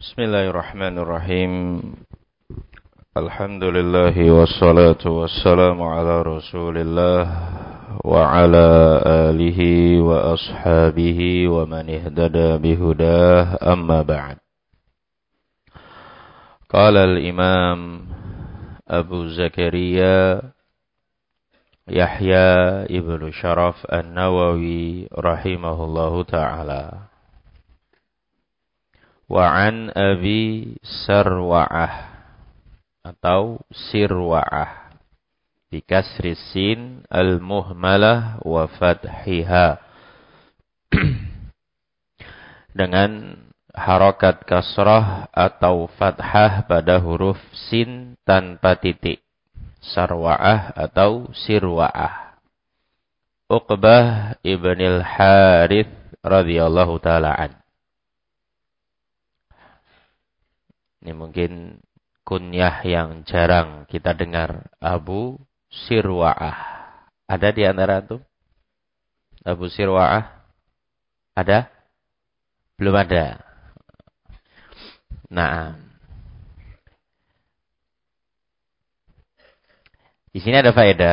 Bismillahirrahmanirrahim. Alhamdulillahi wassalatu wassalamu ala Rasulillah wa ala alihi wa ashabihi wa man ihtada bihudah, amma ba'd. Qala al-Imam Abu Zakaria Yahya ibnu Sharaf An-Nawawi rahimahullahu ta'ala. Wa an Abi Sarwa'ah atau Sirwa'ah bi kasri sin al-muhmalah wa fathiha, dengan harakat kasrah atau fathah pada huruf sin tanpa titik. Sarwa'ah atau Sirwa'ah. Uqbah ibnil Harith radhiyallahu ta'ala an. Ini mungkin kunyah yang jarang kita dengar. Abu Sirwa'ah. Ada di antara antum? Abu Sirwa'ah? Ada? Belum ada. Nah. Di sini ada faedah.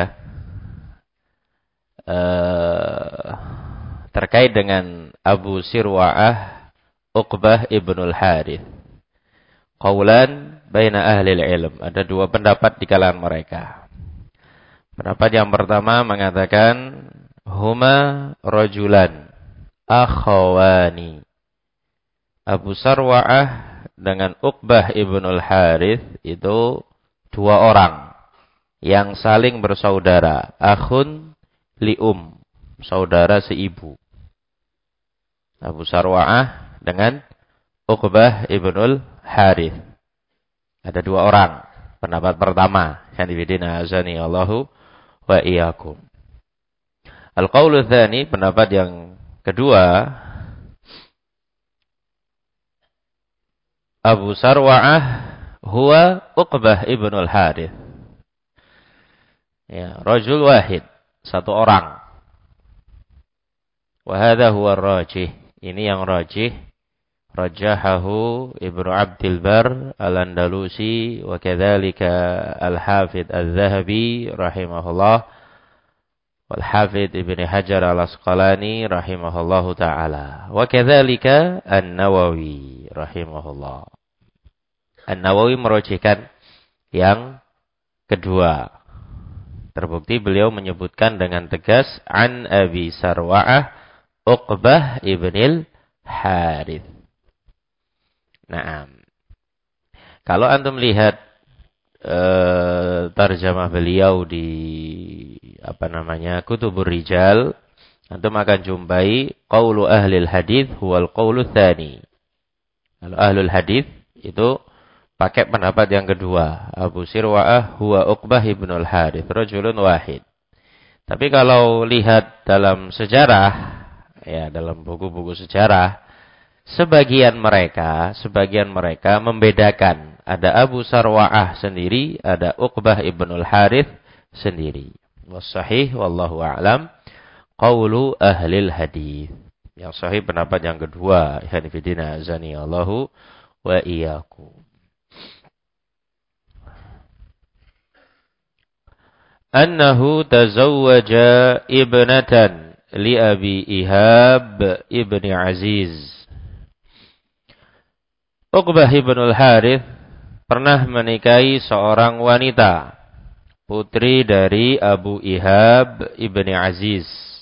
Terkait dengan Abu Sirwa'ah Uqbah ibnul Harith. Qaulan baina ahli ilm. Ada dua pendapat di kalangan mereka. Pendapat yang pertama mengatakan huma rajulan akhawani. Abu Sarwa'ah dengan Uqbah ibnul Harith itu dua orang yang saling bersaudara. Akhun li'um, saudara seibu. Abu Sarwa'ah dengan Uqbah ibnul Harith. Ada dua orang. Pendapat pertama, yang dibidina azani Allahu wa iyyakum. Al-qaulu tsani, pendapat yang kedua, Abu Sarwa'ah huwa Uqbah ibnul Harith. Ya, rajul wahid, satu orang. Wa hadha huwa ar-rajih. Ini yang rajih. Rajahahu Ibnu Abdil Bar Al-Andalusi wa kadzalika Al-Hafidz Al-Zahabi rahimahullah wal Hafidz Ibnu Hajar Al-Asqalani rahimahullahu taala wa kadzalika An-Nawawi rahimahullah. An-Nawawi merujihkan yang kedua. Terbukti beliau menyebutkan dengan tegas an Abi Sarwa'ah Uqbah ibnil Harith. Nah, kalau antum lihat tarjamah beliau di Kutubur Rijal, antum akan jumpai qaulu ahlil hadits huwal qaulu tsani. Kalau ahlul hadits itu pakai pendapat yang kedua, Abu Sirwa'ah huwa Uqbah ibnul Harith rajulun wahid. Tapi kalau lihat dalam sejarah, ya dalam buku-buku sejarah, sebagian mereka membedakan. Ada Abu Sarwa'ah sendiri, ada Uqbah ibnul Harith sendiri. Wassahih wallahu a'lam qaulu ahlil hadits. Yang sahih pendapat yang kedua, ikhwan fillah azani Allahu wa iyyakum. Annahu tazawwaja ibnatan li Abi Ihab ibni Aziz. Uqbah ibnul Harith pernah menikahi seorang wanita, putri dari Abu Ihab ibni Aziz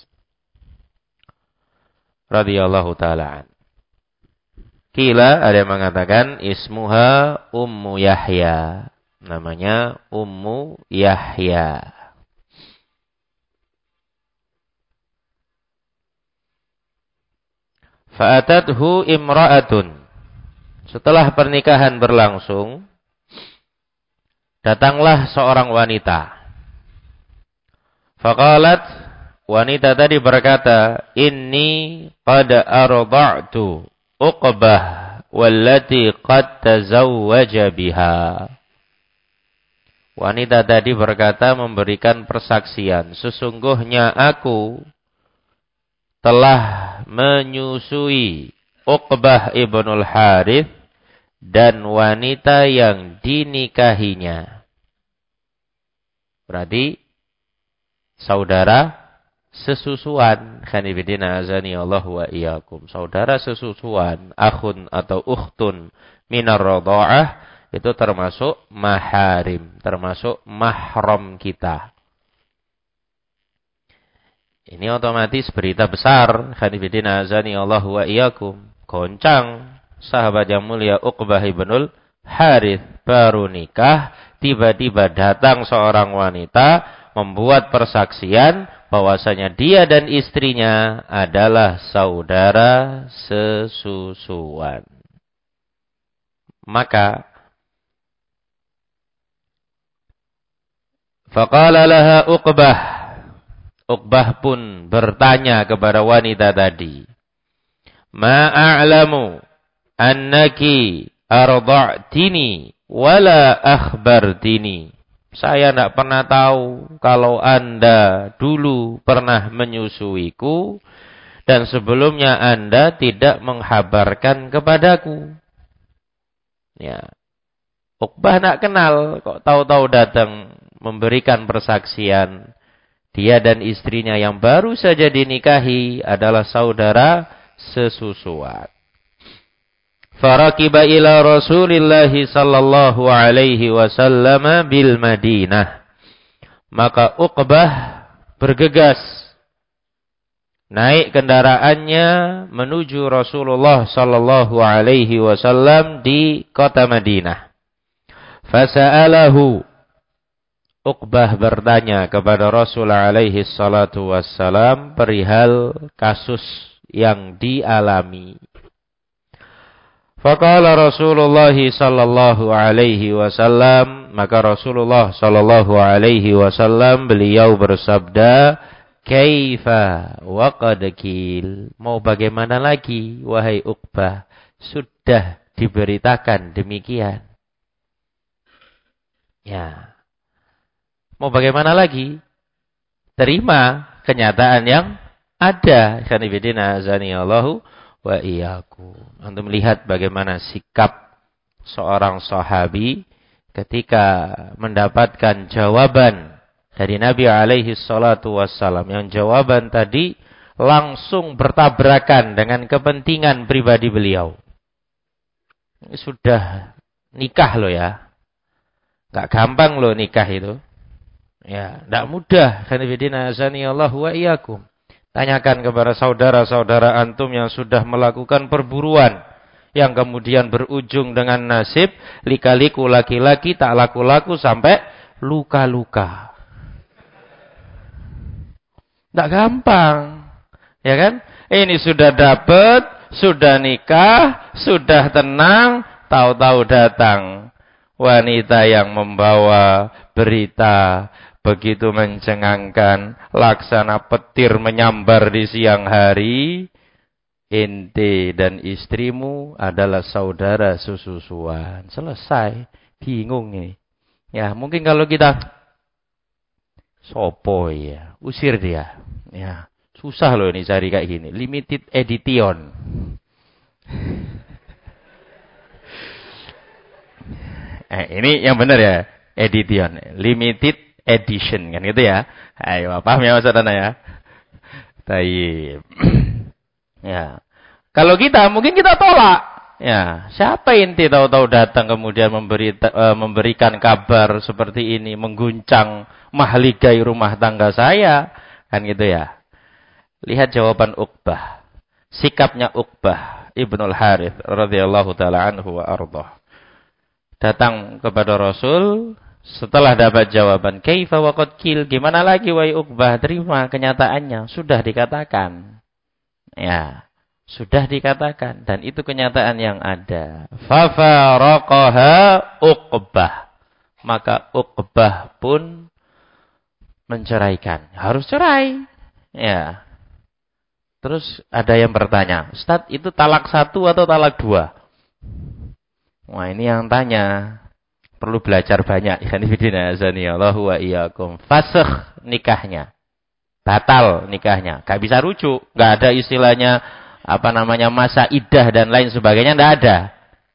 radhiyallahu ta'ala an. Kila, ada yang mengatakan ismuha Ummu Yahya, namanya Ummu Yahya. Fa'atathu imra'atun. Setelah pernikahan berlangsung, datanglah seorang wanita. Faqalat, wanita tadi berkata, inni qad arda'tu Uqbah wallati qad tazawwaja biha. Wanita tadi berkata, memberikan persaksian, sesungguhnya aku telah menyusui Uqbah ibnul Harith dan wanita yang dinikahinya. Berarti saudara sesusuan. Khanifidina azani Allah wa iyyakum. Saudara sesusuan, akhun atau ukhtun minar radha'ah itu termasuk maharim, termasuk mahram kita. Ini otomatis berita besar. Khanifidina azani Allah wa iyyakum. Goncang sahabat yang mulia Uqbah ibnul Harith baru nikah, tiba-tiba datang seorang wanita membuat persaksian bahwasanya dia dan istrinya adalah saudara sesusuan. Maka faqala laha Uqbah. Uqbah pun bertanya kepada wanita tadi, "Ma a'lamu annaki arda'tini wala akhbartini." Saya tidak pernah tahu kalau Anda dulu pernah menyusuiku dan sebelumnya Anda tidak menghabarkan kepadaku. Ya. Uqbah tidak kenal, kok tahu-tahu datang memberikan persaksian. Dia dan istrinya yang baru saja dinikahi adalah saudara sesusuan. Farakiba ila Rasulillah sallallahu alaihi wasallam bil Madinah. Maka Uqbah bergegas naik kendaraannya menuju Rasulullah sallallahu alaihi wasallam di kota Madinah. Fasa'alahu. Uqbah bertanya kepada Rasul alaihi salatu wassalam perihal kasus yang dialami. Faqala Rasulullah sallallahu alaihi wasallam, maka Rasulullah sallallahu alaihi wasallam beliau bersabda, "Kaifa wa qad qil?" Mau bagaimana lagi wahai Uqbah? Sudah diberitakan demikian. Ya. Mau bagaimana lagi? Terima kenyataan yang ada. Khanifidina azani Allahu wa iyyakum. Untuk melihat bagaimana sikap seorang sahabi ketika mendapatkan jawaban dari Nabi alaihi salatu wassalam. Yang jawaban tadi langsung bertabrakan dengan kepentingan pribadi beliau. Ini sudah nikah loh ya. Gak gampang loh nikah itu. Ya, tidak mudah. Khanifidina azani Allah wa iyyakum. Tanyakan kepada saudara-saudara antum yang sudah melakukan perburuan yang kemudian berujung dengan nasib lika-liku laki-laki tak laku-laku sampai luka-luka. Tidak gampang. Ya kan? Ini sudah dapat, sudah nikah, sudah tenang, tahu-tahu datang wanita yang membawa berita begitu mencengangkan, laksana petir menyambar di siang hari. Ente dan istrimu adalah saudara sesusuan. Selesai. Bingung ini. Ya, mungkin kalau kita sopo ya, usir dia. Ya, susah loh ini cari kayak gini. Limited edition. Ini yang benar ya, edition. Limited edition kan gitu ya. Ayo, paham ya maksudnya ya? Taib. Ya. Kalau kita mungkin kita tolak. Ya, siapa inti tahu-tahu datang kemudian memberikan kabar seperti ini, mengguncang mahligai rumah tangga saya, kan gitu ya. Lihat jawaban Uqbah. Sikapnya Uqbah Ibnul Harith radhiyallahu taala anhu wa ardhah. Datang kepada Rasul setelah dapat jawaban, kaifa wa qad qil, gimana lagi wahai Uqbah, terima kenyataannya, sudah dikatakan. Ya, sudah dikatakan dan itu kenyataan yang ada. Fa faraqaha Uqbah. Maka Uqbah pun menceraikan. Harus cerai. Ya. Terus ada yang bertanya, Ustaz, itu talak 1 atau talak 2? Wah, ini yang tanya perlu belajar banyak. Ikhwanifidina azanillahu wa iyyakum. Fasakh nikahnya. Batal nikahnya. Gak bisa rujuk. Gak ada istilahnya masa iddah dan lain sebagainya. Gak ada.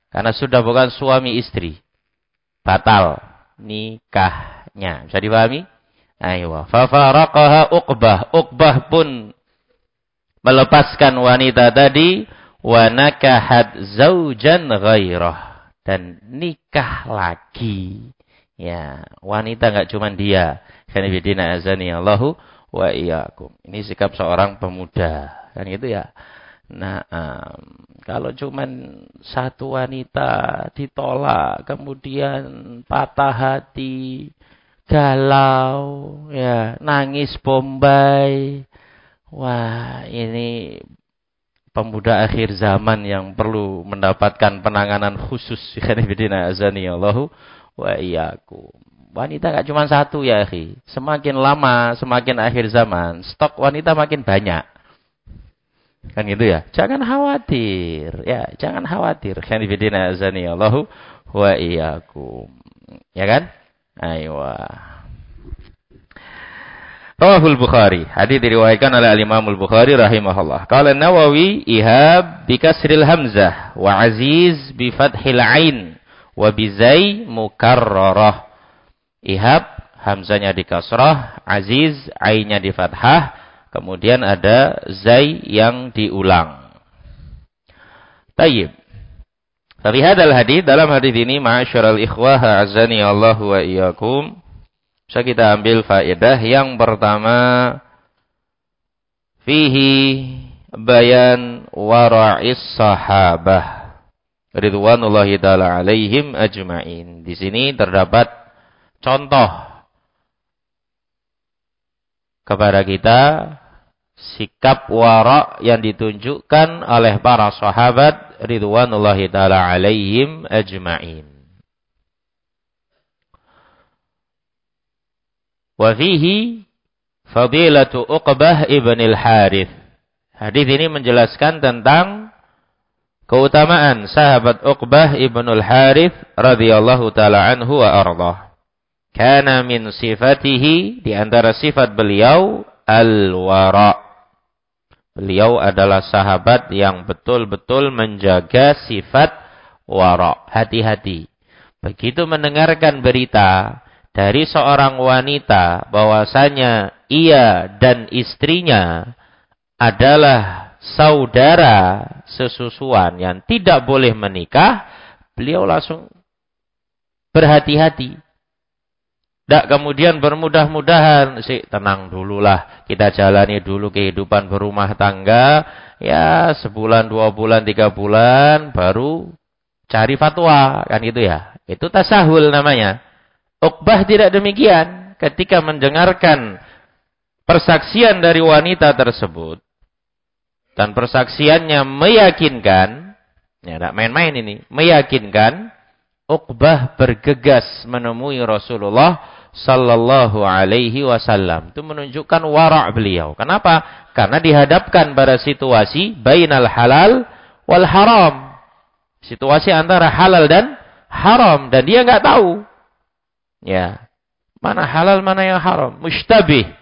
Karena sudah bukan suami istri. Batal nikahnya. Bisa dipahami? Ayo. Fafaraqaha Uqbah. Uqbah pun melepaskan wanita tadi. Wa nakahat zaujan ghairah. Dan nikah lagi. Ya, wanita enggak cuma dia. Khanifidina azani Allahu wa iyyakum. Ini sikap seorang pemuda. Kan gitu ya. Nah, kalau cuman satu wanita ditolak, kemudian patah hati, galau, ya, nangis bombay. Wah, ini pemuda akhir zaman yang perlu mendapatkan penanganan khusus. Khanifidina azani Allahu wa iyyakum. Wanita enggak cuma satu ya, akhi. Semakin lama, semakin akhir zaman, stok wanita makin banyak. Kan gitu ya. Jangan khawatir. Ya, jangan khawatir. Khanifidina azani Allahu wa iyyakum. Ya kan? Aywa. Rawahul Bukhari. Hadis diriwayatkan oleh Imam Al-Bukhari rahimahullah. Qala Nawawi ihab bi kasril hamzah wa aziz bi fathil ain wa bi zai mukarrarah. Ihab hamzanya di kasrah, aziz ainnya di fathah. Kemudian ada zai yang diulang. Tayyib. Tapi hadal hadis, dalam hadis ini ma'asyiral ikhwah azani Allah wa iyyakum, bisa kita ambil faedah yang pertama, fihi bayan wara'is sahabah ridwanullahi ta'ala alaihim ajma'in. Di sini terdapat contoh kepada kita sikap wara' yang ditunjukkan oleh para sahabat ridwanullahi ta'ala alaihim ajma'in. Wa fihi fadilatu Uqbah ibn al-Harith. Hadis ini menjelaskan tentang keutamaan sahabat Uqbah ibn al-Harith radhiyallahu ta'ala anhu wa ardhah. Kana min sifatihi, di antara sifat beliau al-wara. Beliau adalah sahabat yang betul-betul menjaga sifat wara, hati-hati. Begitu mendengarkan berita dari seorang wanita bahwasanya ia dan istrinya adalah saudara sesusuan yang tidak boleh menikah, beliau langsung berhati-hati. Tak kemudian bermudah-mudahan, tenang dululah, kita jalani dulu kehidupan berumah tangga, ya sebulan, 2 bulan, 3 bulan, baru cari fatwa, kan gitu ya. Itu tasahul namanya. Uqbah tidak demikian. Ketika mendengarkan persaksian dari wanita tersebut, dan persaksiannya meyakinkan, ya tak main-main ini, meyakinkan, Uqbah bergegas menemui Rasulullah sallallahu alaihi wasallam. Itu menunjukkan wara' beliau. Kenapa? Karena dihadapkan pada situasi bainal halal wal haram. Situasi antara halal dan haram, dan dia enggak tahu. Ya. Mana halal, mana yang haram? Mushtabih.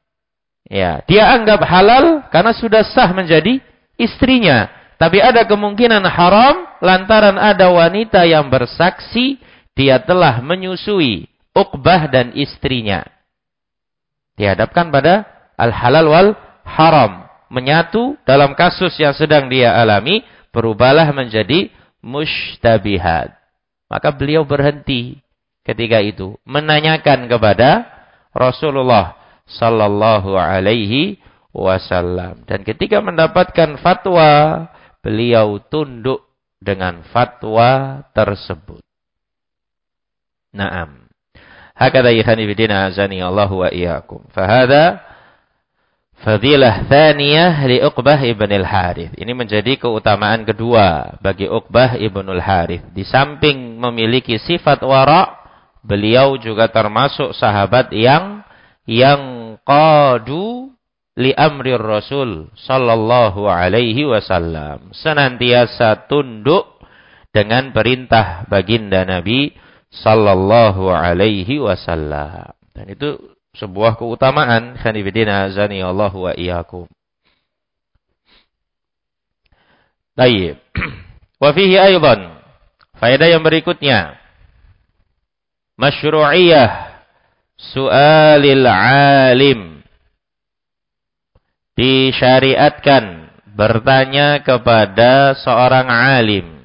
Ya, dia anggap halal karena sudah sah menjadi istrinya. Tapi ada kemungkinan haram lantaran ada wanita yang bersaksi dia telah menyusui Uqbah dan istrinya. Dihadapkan pada al-halal wal haram. Menyatu dalam kasus yang sedang dia alami, berubahlah menjadi mushtabihat. Maka beliau berhenti ketika itu, menanyakan kepada Rasulullah sallallahu alaihi wasallam. Dan ketika mendapatkan fatwa, beliau tunduk dengan fatwa tersebut. Naam. Hakadha ikhani bidina azani Allah wa iyyakum. Fahada fadilah thaniyah li Uqbah ibn al-Harith. Ini menjadi keutamaan kedua bagi Uqbah ibn al-Harith. Di samping memiliki sifat wara', beliau juga termasuk sahabat yang qadu li amri Rasul sallallahu alaihi wasallam. Senantiasa tunduk dengan perintah baginda Nabi sallallahu alaihi wasallam. Dan itu sebuah keutamaan. Khanifidina azani Allah wa iyyakum. Baik. Wa fihi aidan Faedah yang berikutnya. Masyru'iyah su'alil alim. Disyariatkan bertanya kepada seorang alim.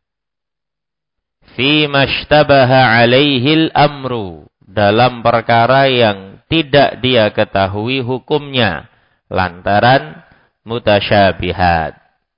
Fi mashtabaha alaihil amru. Dalam perkara yang tidak dia ketahui hukumnya. Lantaran mutasyabihat.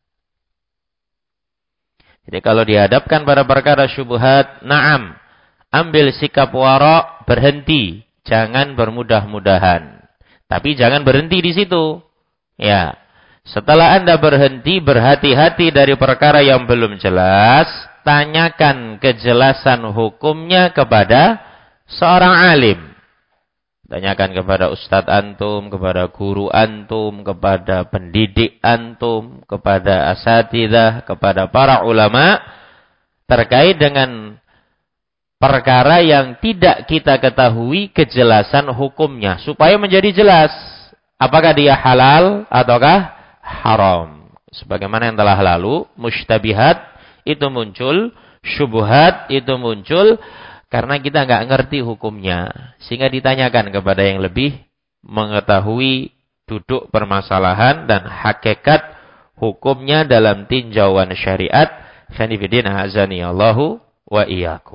Jadi kalau dihadapkan pada perkara syubhat, na'am. Ambil sikap wara', berhenti. Jangan bermudah-mudahan. Tapi jangan berhenti di situ. Ya. Setelah Anda berhenti, berhati-hati dari perkara yang belum jelas. Tanyakan kejelasan hukumnya kepada seorang alim. Tanyakan kepada ustadz antum, kepada guru antum, kepada pendidik antum, kepada asatidzah, kepada para ulama. Terkait dengan perkara yang tidak kita ketahui kejelasan hukumnya. Supaya menjadi jelas. Apakah dia halal ataukah haram. Sebagaimana yang telah lalu, mushtabihat itu muncul, syubhat itu muncul, karena kita nggak ngerti hukumnya. Sehingga ditanyakan kepada yang lebih mengetahui duduk permasalahan dan hakikat hukumnya dalam tinjauan syariat. Khanifidin azani Allahu wa iyyakum.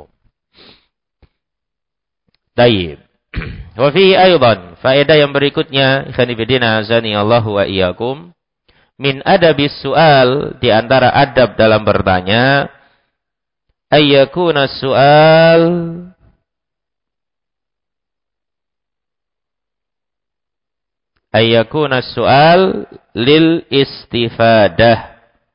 Tayyib. Wa fihi aydan, faedah yang berikutnya, khanifidin azani Allahu wa iyyakum. Min adabis su'al, di antara adab dalam bertanya, ayyakuna su'al lil istifadah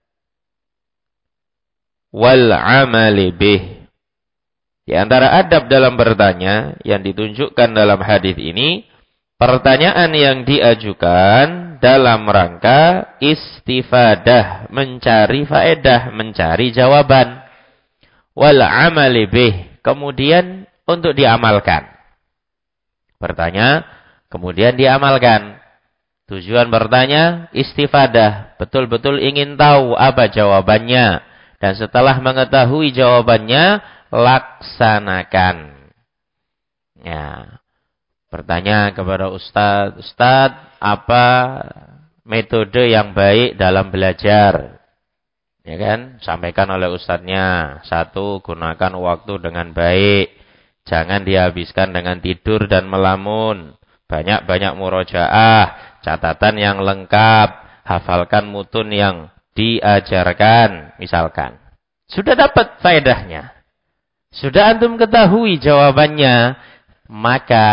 wal amali bih. Di antara adab dalam bertanya yang ditunjukkan dalam hadis ini, pertanyaan yang diajukan dalam rangka istifadah, mencari faedah, mencari jawaban. Wal amali bih, kemudian untuk diamalkan. Bertanya, kemudian diamalkan. Tujuan bertanya, istifadah, betul-betul ingin tahu apa jawabannya. Dan setelah mengetahui jawabannya, laksanakan. Ya. Bertanya kepada Ustadz, apa metode yang baik dalam belajar? Ya kan? Sampaikan oleh ustadznya. 1, gunakan waktu dengan baik. Jangan dihabiskan dengan tidur dan melamun. Banyak-banyak murojaah, catatan yang lengkap, hafalkan mutun yang diajarkan, misalkan. Sudah dapat faedahnya. Sudah antum ketahui jawabannya, maka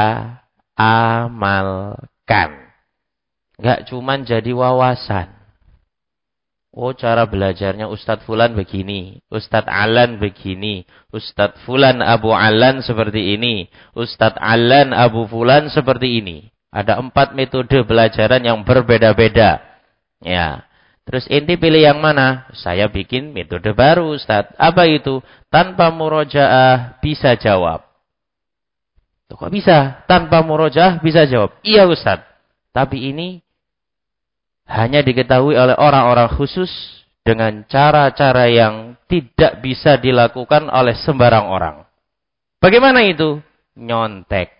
amalkan. Enggak cuman jadi wawasan. Oh, cara belajarnya Ustadz Fulan begini, Ustadz Alan begini, Ustadz Fulan Abu Alan seperti ini, Ustadz Alan Abu Fulan seperti ini. Ada 4 metode belajaran yang berbeda-beda. Ya. Terus inti pilih yang mana? Saya bikin metode baru, Ustadz. Apa itu? Tanpa murojaah bisa jawab. Tuh, kok bisa? Tanpa murojaah bisa jawab. Iya, Ustadz. Tapi ini hanya diketahui oleh orang-orang khusus dengan cara-cara yang tidak bisa dilakukan oleh sembarang orang. Bagaimana itu? Nyontek.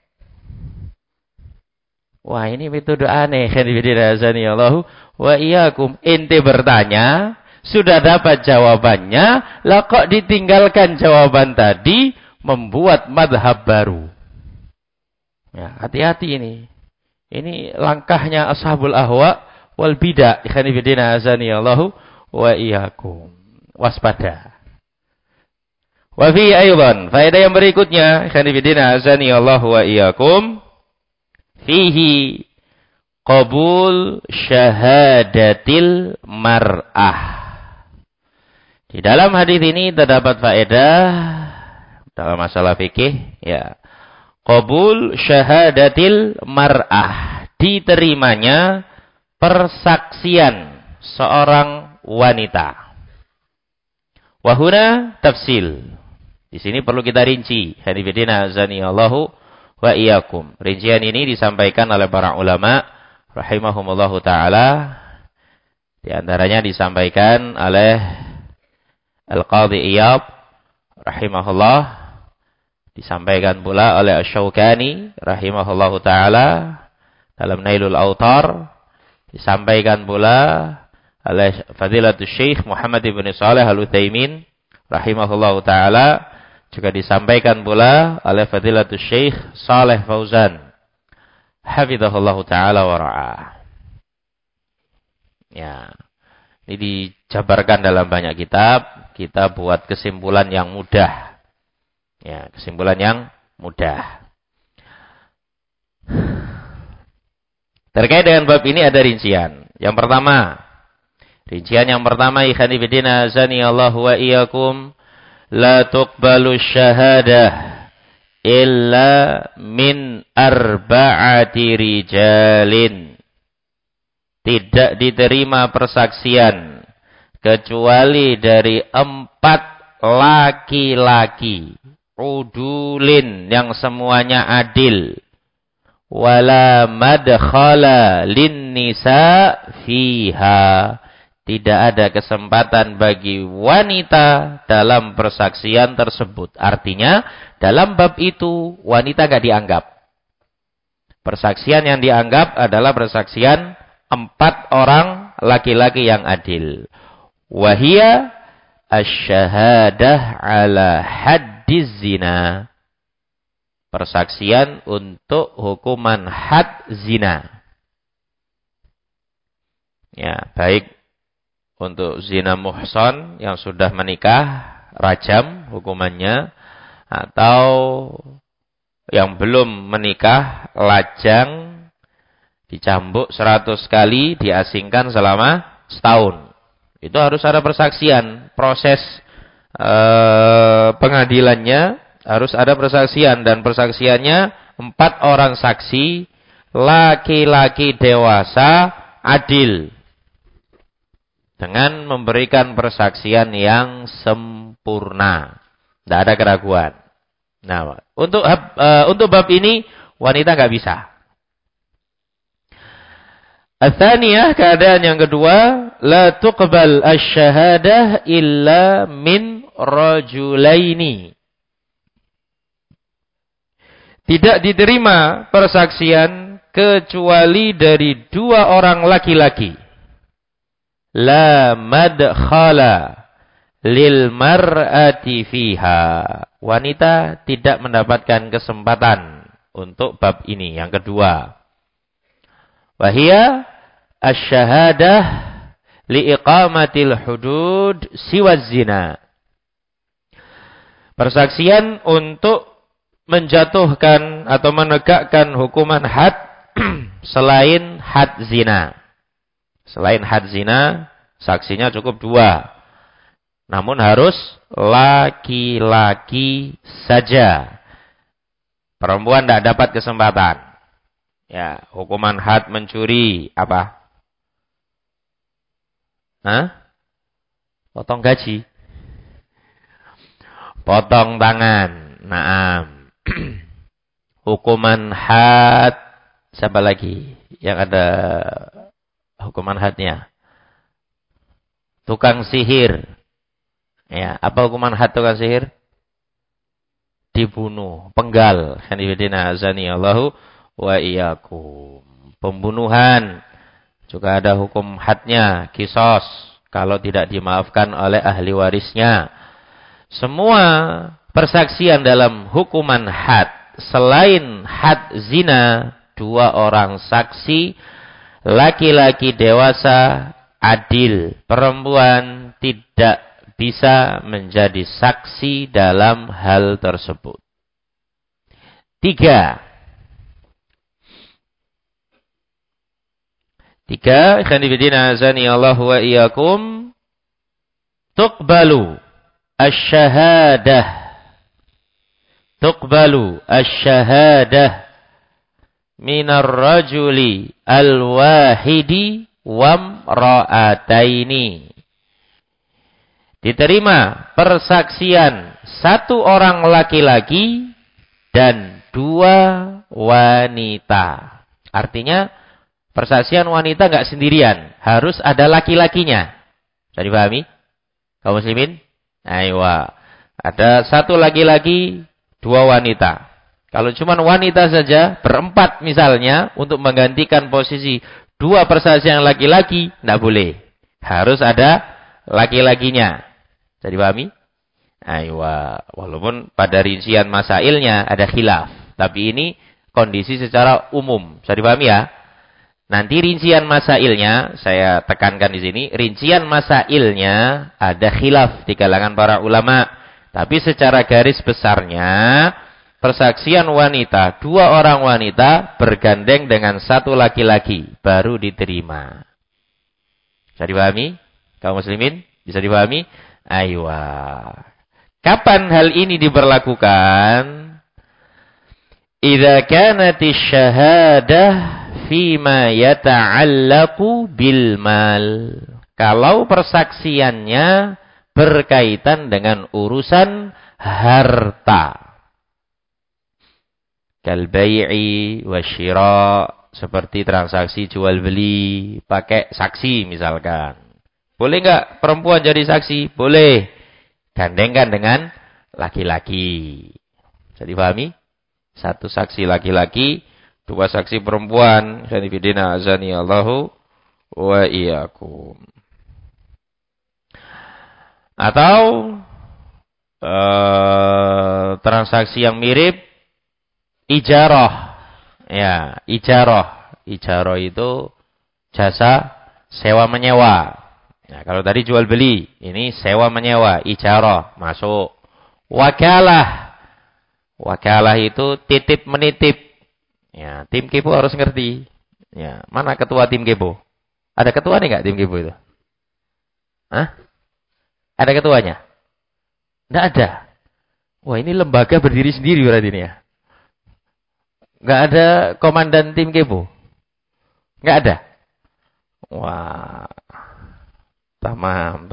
Wah, ini metode aneh. Allahu wa iyyakum. Ente bertanya, sudah dapat jawabannya, lah kok ditinggalkan jawaban tadi, membuat madhab baru. Ya, hati-hati ini. Ini langkahnya ashabul ahwa wal bidah. Ikhwanifidina azani Allahu wa iyyakum. Waspada. Wa fi aydan, faedah yang berikutnya, ikhwanifidina azani Allahu wa iyyakum, fihi qabul syahadatil mar'ah. Di dalam hadis ini terdapat faedah dalam masalah fikih, ya. Qabul syahadatil mar'ah, diterimanya persaksian seorang wanita. Wahuna tafsil. Di sini perlu kita rinci. Hadifidina azani Allahu wa iyyakum. Rincian ini disampaikan oleh para ulama rahimahumullahu taala. Di antaranya disampaikan oleh Al-Qadhi Iyad rahimahullah, disampaikan pula oleh Asy-Syaukani rahimahullahu taala dalam Nailul Autar, disampaikan pula oleh Fadilatul Syekh Muhammad ibn Shalih Al-Utsaimin rahimahullahu taala, juga disampaikan pula oleh Fadilatul Syekh Shalih Fauzan hafizahullahu taala wa ra'ah. Ya. Ini dijabarkan dalam banyak kitab, kita buat kesimpulan yang mudah. Ya, kesimpulan yang mudah. Terkait dengan bab ini ada rincian. Yang pertama, ikhwani fillah azani Allah wa iyyakum, la tuqbalu syahadah illa min arba'ati rijalin. Tidak diterima persaksian kecuali dari 4 laki-laki. Udulin, yang semuanya adil. Wala madkhala lin nisa fiha. Tidak ada kesempatan bagi wanita dalam persaksian tersebut. Artinya, dalam bab itu wanita tidak dianggap. Persaksian yang dianggap adalah persaksian 4 orang laki-laki yang adil. Wahia asy-syahadah ala haddiz zina. Persaksian untuk hukuman had zina. Ya, baik untuk zina muhsan yang sudah menikah, rajam hukumannya, atau yang belum menikah, lajang, dicambuk 100 kali, diasingkan selama setahun. Itu harus ada persaksian. Proses pengadilannya harus ada persaksian. Dan persaksiannya 4 orang saksi, laki-laki dewasa, adil. Dengan memberikan persaksian yang sempurna. Tidak ada keraguan. Nah, untuk bab ini, wanita nggak bisa. Ats-tsaniyah, keadaan yang kedua, la tuqbal asy-syahadah illa min rajulaini. Tidak diterima persaksian kecuali dari 2 orang laki-laki. La madkhala lil mar'ati fiha. Wanita tidak mendapatkan kesempatan untuk bab ini yang kedua. Wahia asy-syahadah liiqamatil hudud siwa zina. Persaksian untuk menjatuhkan atau menegakkan hukuman had selain had zina. Selain had zina, saksinya cukup 2. Namun harus laki-laki saja. Perempuan tidak dapat kesempatan. Ya, hukuman had mencuri apa? Potong gaji. Potong tangan. Naam. Hukuman had, siapa lagi yang ada hukuman hadnya? Tukang sihir. Ya, apa hukuman had tukang sihir? Dibunuh, penggal. Khanifidina azani Allahu wa iyyakum. Pembunuhan juga ada hukum hadnya, qisas, kalau tidak dimaafkan oleh ahli warisnya. Semua persaksian dalam hukuman had selain had zina, 2 orang saksi, laki-laki dewasa adil, perempuan tidak bisa menjadi saksi dalam hal tersebut. 3, khanifidina azani Allah wa iyyakum, tuqbalu asy-syahadah minar rajuli al-wahidi wamra'ataini. Diterima persaksian 1 orang laki-laki dan 2 wanita. Artinya persaksian wanita enggak sendirian, harus ada laki-lakinya. Bisa dipahami? Kaum muslimin? Aywa. Ada satu laki-laki, dua wanita. Kalau cuma wanita saja, berempat misalnya, untuk menggantikan posisi dua persaksian laki-laki, tidak boleh. Harus ada laki-lakinya. Bisa dipahami? Aywa. Walaupun pada rincian masailnya ada khilaf. Tapi ini kondisi secara umum. Bisa dipahami ya? Nanti rincian masailnya, saya tekankan di sini, rincian masailnya ada khilaf di kalangan para ulama. Tapi secara garis besarnya, persaksian wanita, dua orang wanita bergandeng dengan satu laki-laki, baru diterima. Bisa dipahami? Kaum muslimin? Bisa dipahami? Aywa. Kapan hal ini diberlakukan? Idza kanati syahadah fima yata'allaqu bil mal. Kalau persaksiannya berkaitan dengan urusan harta. Kal bai'i wasyira, seperti transaksi jual beli pakai saksi misalkan. Boleh enggak perempuan jadi saksi? Boleh. Gandengkan dengan laki-laki. Bisa dipahami? Satu saksi laki-laki, dua saksi perempuan. Sanifidina azani Allahu wa iyyakum. Atau transaksi yang mirip ijarah. Ya, ijarah. Ijarah itu jasa sewa menyewa. Nah, kalau tadi jual beli, ini sewa menyewa, ijarah masuk. Wakalah. Wakalah itu titip menitip. Ya, tim Kepo harus ngerti. Ya, mana ketua tim Kepo? Ada ketua nih enggak tim Kepo itu? Hah? Ada ketuanya? Tidak ada. Wah, ini lembaga berdiri sendiri berarti ini ya. Nggak ada komandan tim Kepo? Nggak ada? Wah. Tamam.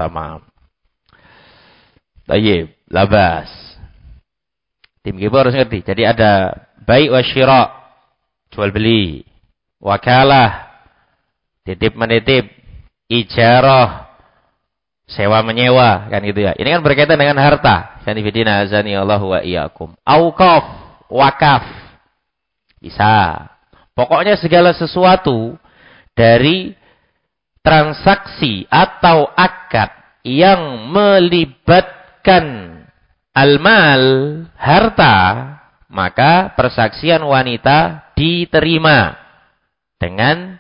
Tayyib, labas. Tim Kepo harus ngerti. Jadi ada bai' wa syira', jual beli. Wakalah, titip menitip. Ijarah, sewa menyewa, kan gitu ya. Ini kan berkaitan dengan harta. Sanifidina azani Allahu wa iyyakum. Auqaf, wakaf. Bisa. Pokoknya segala sesuatu dari transaksi atau akad yang melibatkan al-mal, harta, maka persaksian wanita diterima dengan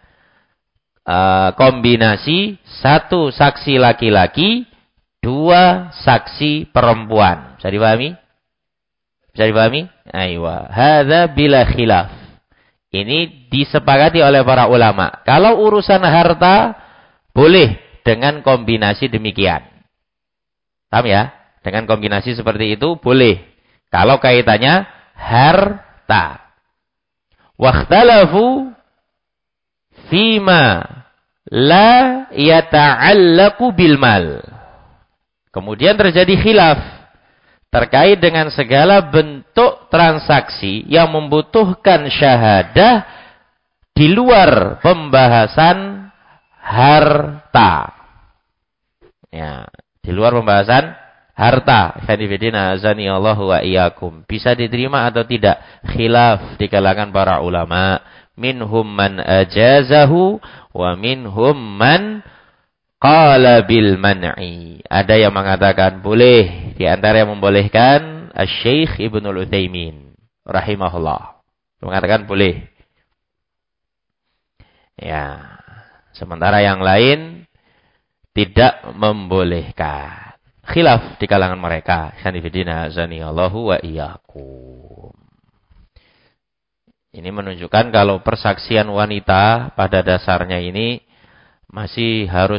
kombinasi satu saksi laki-laki, dua saksi perempuan. Bisa dipahami? Bisa dipahami? Aywa. Hadza bila khilaf. Ini disepakati oleh para ulama. Kalau urusan harta, boleh dengan kombinasi demikian. Paham ya? Dengan kombinasi seperti itu, boleh. Kalau kaitannya harta. Wakhtalafu fima la yata'allaqu bil mal. Kemudian terjadi khilaf terkait dengan segala bentuk transaksi yang membutuhkan syahadah di luar pembahasan harta. Ya, di luar pembahasan harta. Hadifidina azani Allahu wa iyyakum. Bisa diterima atau tidak? Khilaf di kalangan para ulama. Minhum man ajazahu wa minhum man qala bil man'i. Ada yang mengatakan boleh, di antara yang membolehkan Asy-Syaikh Ibnul Utsaimin rahimahullah. Mengatakan boleh. Ya. Sementara yang lain tidak membolehkan. Khilaf di kalangan mereka. Sanifidina azani Allahu wa iyyakum. Ini menunjukkan kalau persaksian wanita pada dasarnya ini masih harus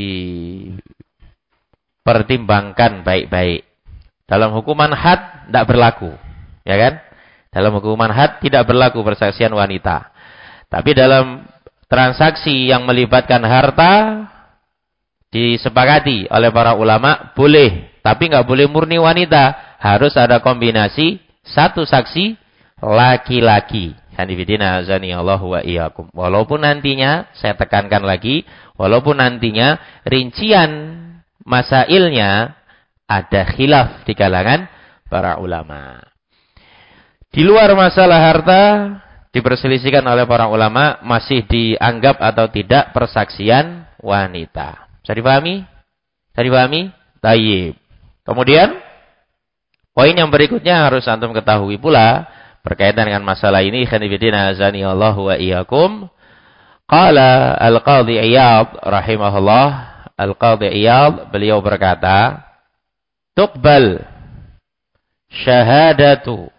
dipertimbangkan baik-baik. Dalam hukuman had tidak berlaku, ya kan? Dalam hukuman had tidak berlaku persaksian wanita. Tapi dalam transaksi yang melibatkan harta disepakati oleh para ulama boleh, tapi nggak boleh murni wanita, harus ada kombinasi satu saksi laki-laki. Hanifidina azani Allahu wa iyyakum. Walaupun nantinya, saya tekankan lagi, walaupun nantinya rincian masailnya ada khilaf di kalangan para ulama. Di luar masalah harta, diperselisihkan oleh para ulama, masih dianggap atau tidak persaksian wanita. Bisa dipahami? Bisa dipahami? Tayyib. Kemudian, poin yang berikutnya harus antum ketahui pula, berkaitan dengan masalah ini, khanifidina azani Allah wa iyyakum. Qala al-Qadhi Iyad rahimahullah, al-Qadhi Iyad beliau berkata, tuqbal syahadatu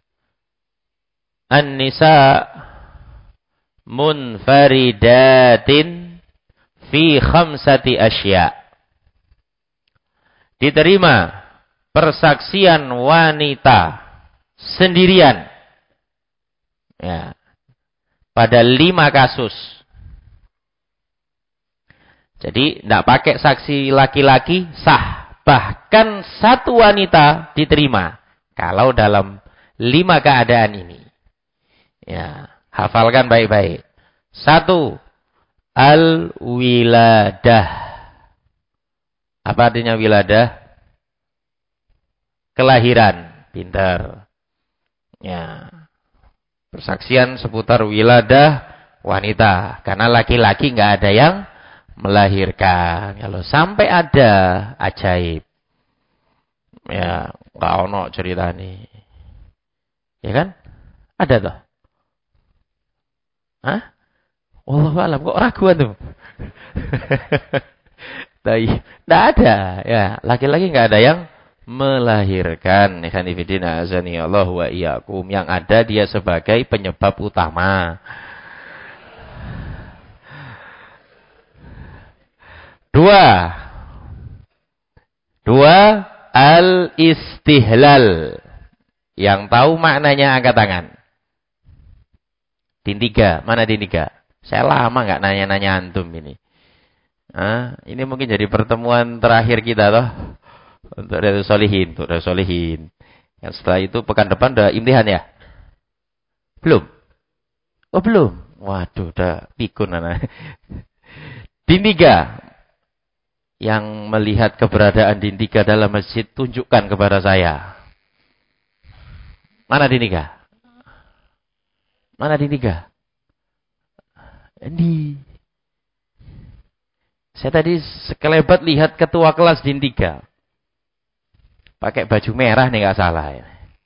an-nisa munfaridatin fi khamsati asya. Diterima persaksian wanita sendirian, ya, pada 5 kasus. Jadi tidak pakai saksi laki-laki sah. Bahkan satu wanita diterima kalau dalam 5 keadaan ini. Ya, hafalkan baik-baik. 1, al-wiladah. Apa artinya wiladah? Kelahiran. Pintar. Ya. Persaksian seputar wiladah wanita. Karena laki-laki nggak ada yang melahirkan. Kalau sampai ada, ajaib. Ya, nggak ono cerita nih. Ya kan? Ada toh? Hah? Wallahu a'lam, kok raguan tuh? Nggak ada. Ya, laki-laki nggak ada yang melahirkan. Khanifidina azani Allah wa iyyakum. Yang ada dia sebagai penyebab utama. 2, al-istihlal. Yang tahu maknanya angkat tangan. Din 3, mana din 3? Saya lama nggak nanya-nanya antum ini. Ini mungkin jadi pertemuan terakhir kita toh. Untuk Riyadhus Shalihin. Yang setelah itu pekan depan udah imtihan ya? Belum? Oh belum? Waduh, udah pikun anak. Din 3. Yang melihat keberadaan din 3 dalam masjid, tunjukkan kepada saya. Mana din 3? Mana din 3? Ini. Saya tadi sekelebat lihat ketua kelas din 3. Pakai baju merah nih nggak salah ya.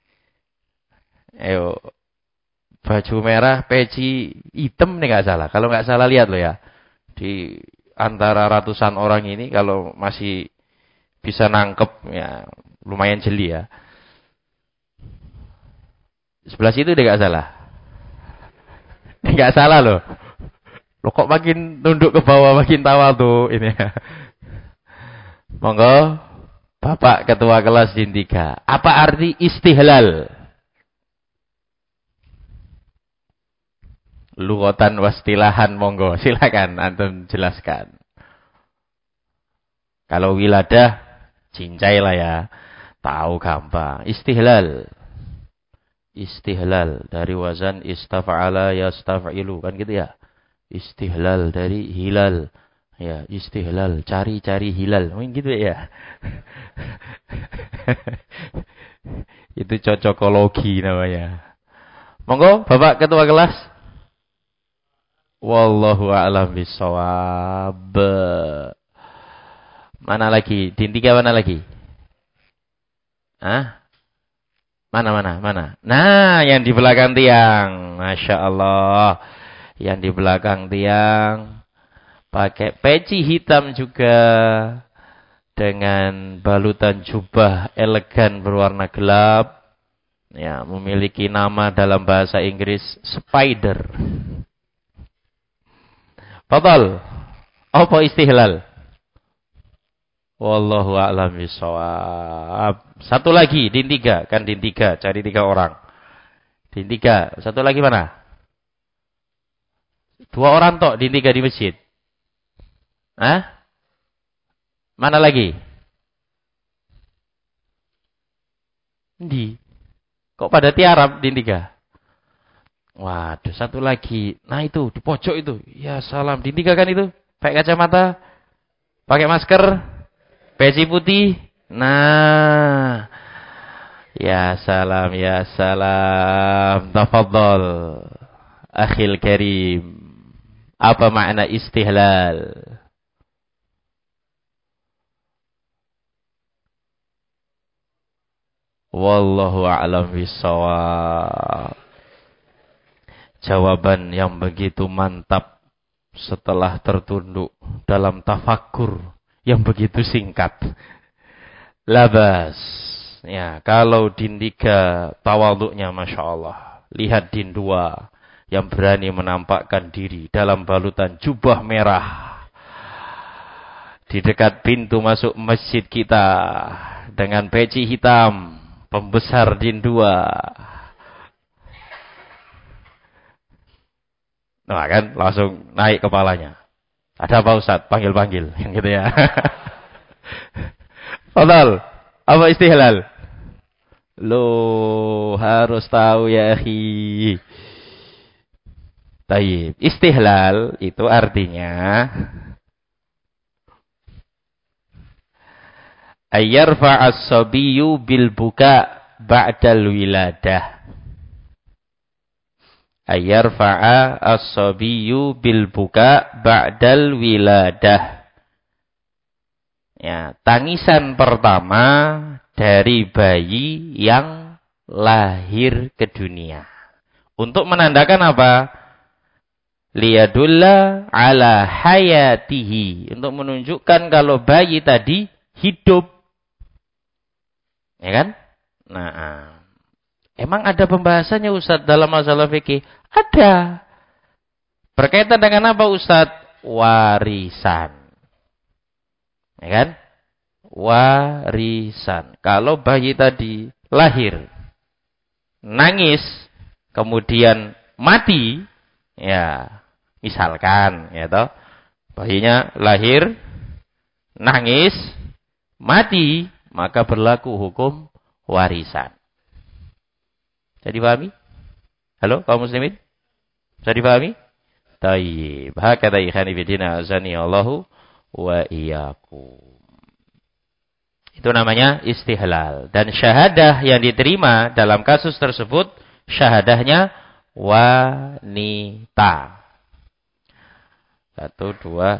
Ayo. Baju merah, peci hitam nih nggak salah. Kalau nggak salah lihat loh ya. Di antara ratusan orang ini kalau masih bisa nangkep ya lumayan jeli ya. Sebelah situ deh nggak salah. Nggak salah loh. Loh kok makin nunduk ke bawah makin tawa tuh ini ya. Monggo Bapak Ketua Kelas din 3. Apa arti istihlal? Lughatan wastilahan monggo. Silakan antum jelaskan. Kalau wiladah cincai lah ya. Tahu gampang. Istihlal. Istihlal dari wazan istafa'ala yastaf'ilu kan gitu ya. Istihlal dari hilal. Ya, istihlal, cari-cari hilal. Mungkin gitu ya. Itu cocokologi namanya. Monggo, Bapak Ketua Kelas. Wallahu a'lam bishawab. Mana lagi? Din 3 mana lagi? Mana? Nah, yang di belakang tiang. Masya Allah. Yang di belakang tiang. Pakai peci hitam juga. Dengan balutan jubah elegan berwarna gelap. Ya, memiliki nama dalam bahasa Inggris Spider. Fadal. Apa istihlal? Wallahu a'lam bishawab. Satu lagi, din 3. Kan din 3, cari 3 orang. Din 3. Satu lagi mana? 2 orang tok, din 3 di masjid. Mana lagi? Di. Kok pada tiarap din 3? Waduh, satu lagi. Nah itu, di pojok itu. Ya salam, din 3 kan itu? Pakai kacamata? Pakai masker? Peci putih? Nah, ya salam, ya salam. Tafadhol, akhil karim. Apa makna istihlal? Wallahu a'lam bishawab. Jawaban yang begitu mantap setelah tertunduk dalam tafakkur yang begitu singkat. Labas. Ya, kalau din 3 tawaduknya Masya Allah. Lihat din 2 yang berani menampakkan diri dalam balutan jubah merah. Di dekat pintu masuk masjid kita. Dengan peci hitam. Pembesar din 2. Nah kan langsung naik kepalanya. Ada apa Ustaz? Panggil-panggil. Gitu ya. Fadal. Apa istihlal? Loh, harus tahu ya akhi. Taib. Istihlal itu artinya ayyarfa'as sabiyyu bil buka ba'dal wiladah. Ayyarfa'a as-sabiyyu bil buka ba'dal wiladah. Ya, tangisan pertama dari bayi yang lahir ke dunia. Untuk menandakan apa? Liyadulla ala hayatihi. Untuk menunjukkan kalau bayi tadi hidup. Ya kan? Nah, emang ada pembahasannya Ustaz dalam masalah fikih? Ada. Berkaitan dengan apa Ustaz? Warisan. Ya kan? Warisan. Kalau bayi tadi lahir, nangis, kemudian mati, ya, misalkan, ya toh, bayinya lahir, nangis, mati, maka berlaku hukum warisan. Bisa dipahami? Halo, kaum muslimin? Bisa dipahami? Tayyib. Hakadha ikhani bidina azani Allahu wa iyyakum. Itu namanya istihlal. Dan syahadah yang diterima dalam kasus tersebut, syahadahnya wanita. 1, 2,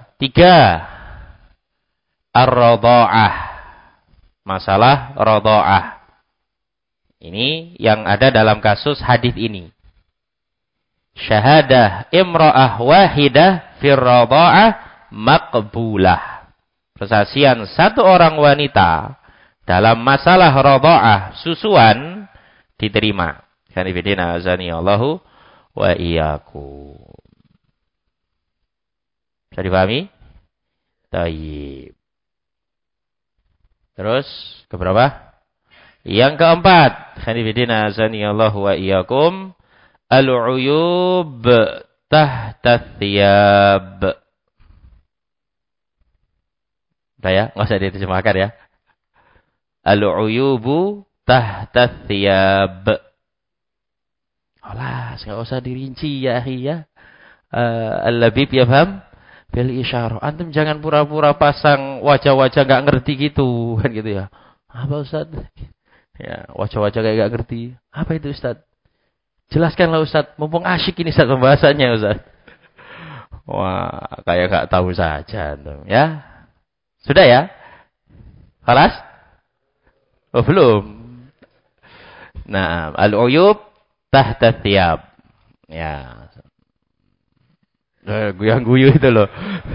3. Ar-radha'ah. Masalah radha'ah. Ini yang ada dalam kasus hadis ini. Syahadah imra'ah wahidah fir radha'ah maqbulah. Persaksian satu orang wanita dalam masalah radha'ah, susuan, diterima. Kanifidina azani Allahu wa iyyakum. Bisa dipahami? Tayyib. Terus keberapa? Yang keempat, kanifidina azani Allahu wa iyyakum, al-uyub tahta thiyab. Udah ya, nggak usah diterjemahkan ya. Al-uyubu tahta thiyab. Alas, nggak usah dirinci ya akhi ya. Al-labib ya paham? Bil isyarah. Antum jangan pura-pura pasang wajah-wajah nggak ngerti gitu, kan gitu ya. Apa Ustaz? Ya, wajah-wajah kayak nggak ngerti. Apa itu Ustaz? Jelaskanlah Ustaz, mumpung asyik ini Ustaz pembahasannya Ustaz. Wah, kayak nggak tahu saja antum, ya. Sudah ya? Kelas? Oh, belum. Nah, al-uyub tahta thiyab. Ya. Guyang-guyu itu loh.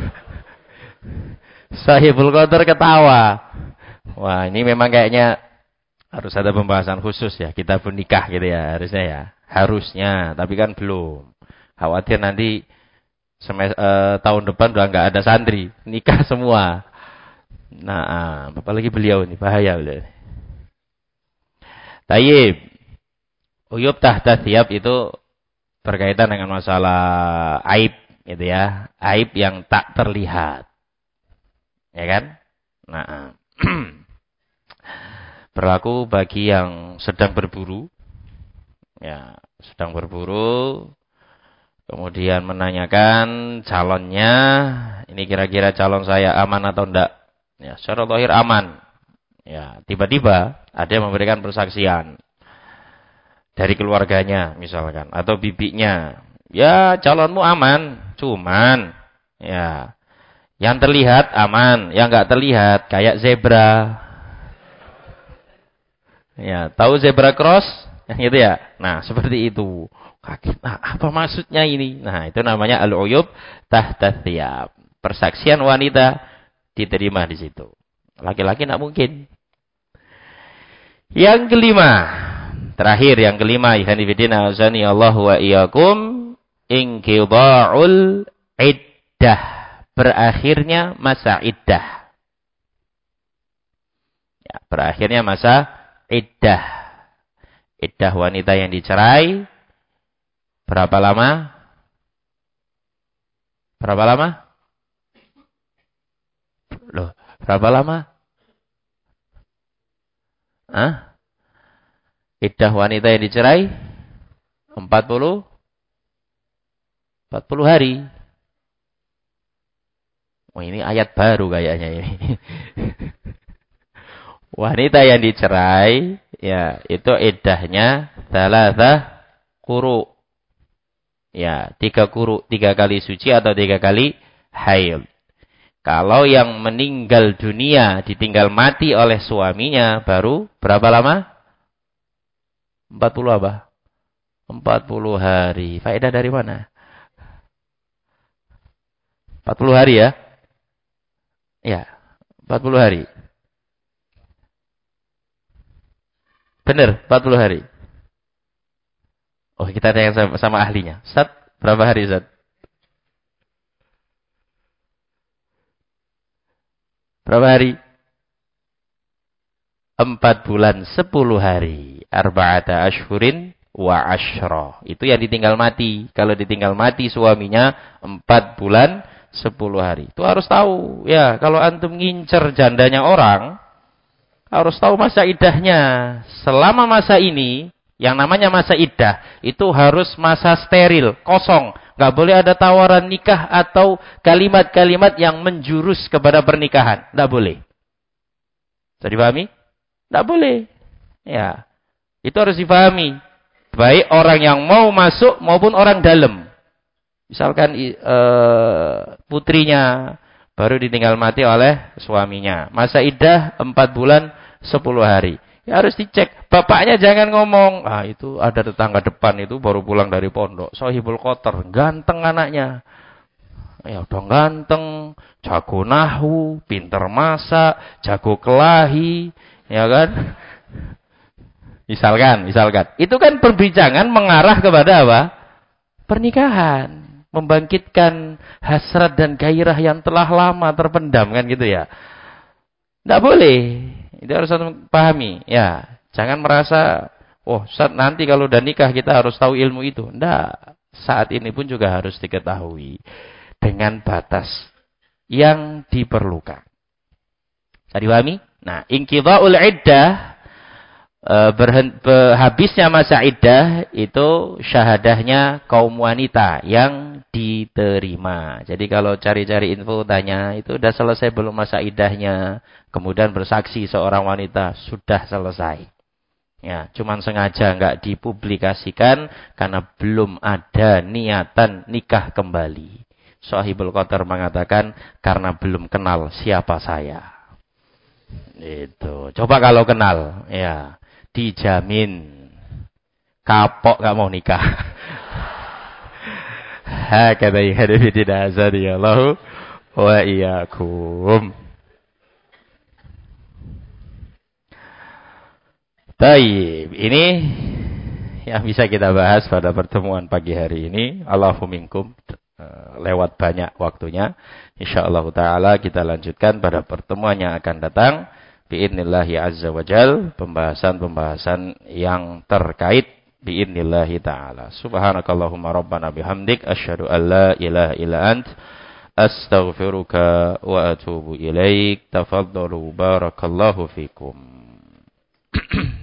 Sahibul Qadar ketawa. Wah, ini memang kayaknya harus ada pembahasan khusus ya. Kita pun nikah gitu ya, harusnya ya. Harusnya, tapi kan belum. Khawatir nanti tahun depan udah nggak ada santri. Nikah semua. Nah, apalagi beliau ini bahaya beliau. Tayyib. Uyub tahta thiyab itu berkaitan dengan masalah aib gitu ya. Aib yang tak terlihat. Ya kan? Nah, berlaku bagi yang sedang berburu. Ya, sedang berburu. Kemudian menanyakan calonnya, ini kira-kira calon saya aman atau enggak? Ya, secara zahir aman. Ya, tiba-tiba ada yang memberikan persaksian dari keluarganya misalkan atau bibinya. Ya, calonmu aman, cuman ya, yang terlihat aman, yang enggak terlihat kayak zebra. Ya, tahu zebra cross? Yang itu ya. Nah, seperti itu. Kaget. Nah, apa maksudnya ini? Nah, itu namanya al-uyub tahta thiyab. Persaksian wanita diterima di situ. Laki-laki enggak mungkin. Yang kelima, terakhir yang kelima, ikhwanifidina azani Allah wa iyyakum, inqidha'ul iddah, berakhirnya masa iddah. Ya, berakhirnya masa iddah. Iddah wanita yang dicerai berapa lama? Berapa lama? Loh, berapa lama? Hah? Iddah wanita yang dicerai 40 hari. Oh, ini ayat baru kayaknya ini. Wanita yang dicerai, ya, itu iddahnya thalathah quru. Ya, 3 quru, 3 kali suci atau 3 kali haid. Kalau yang meninggal dunia ditinggal mati oleh suaminya baru berapa lama? 40 apa? 40 hari. Faedah dari mana? 40 hari ya? Ya, 40 hari. Benar, 40 hari. Oh, kita tanya sama ahlinya. Ustaz, berapa hari Ustaz? Berapa hari? 4 bulan 10 hari. Arba'ata ashhurin wa ashra. Itu yang ditinggal mati. Kalau ditinggal mati suaminya 4 bulan 10 hari. Itu harus tahu. Ya, kalau antum ngincer jandanya orang, harus tahu masa iddahnya. Selama masa ini, yang namanya masa iddah, itu harus masa steril, kosong. Nggak boleh ada tawaran nikah atau kalimat-kalimat yang menjurus kepada pernikahan. Nggak boleh. Bisa dipahami? Nggak boleh. Ya, itu harus dipahami. Baik orang yang mau masuk maupun orang dalam. Misalkan putrinya baru ditinggal mati oleh suaminya. Masa iddah 4 bulan 10 hari. Ya harus dicek. Bapaknya jangan ngomong, ah itu ada tetangga depan itu baru pulang dari pondok. Sohibul Qotor, ganteng anaknya. Ya udah ganteng, jago nahwu, pinter masak, jago kelahi, ya kan? Misalkan. Itu kan perbincangan mengarah kepada apa? Pernikahan. Membangkitkan hasrat dan gairah yang telah lama terpendam kan gitu ya. Tidak boleh. Itu harus pahami. Ya, jangan merasa, oh nanti kalau udah nikah kita harus tahu ilmu itu. Tidak. Saat ini pun juga harus diketahui. Dengan batas yang diperlukan. Bisa dipahami? Nah, inqidha'ul iddah, habisnya masa iddah itu syahadahnya kaum wanita yang diterima. Jadi kalau cari-cari info tanya itu udah selesai belum masa iddahnya, kemudian bersaksi seorang wanita sudah selesai. Ya, cuman sengaja enggak dipublikasikan karena belum ada niatan nikah kembali. Shahibul Qadar mengatakan karena belum kenal siapa saya. Itu. Coba kalau kenal, ya. Dijamin kapok gak mau nikah. Hakadha yahdifidina azadiyallahu wa iyyakum. Baik, ini yang bisa kita bahas pada pertemuan pagi hari ini. Allahu minkum. Lewat banyak waktunya. Insyaallah taala kita lanjutkan pada pertemuan yang akan datang. Bi'idnillahi azza wa jal, pembahasan-pembahasan yang terkait bi'idnillahi ta'ala. Subhanakallahumma rabbana bihamdik, asyhadu an la ilaha illa ant, astaghfiruka wa atubu ilaik. Tafaddalu barakallahu fikum.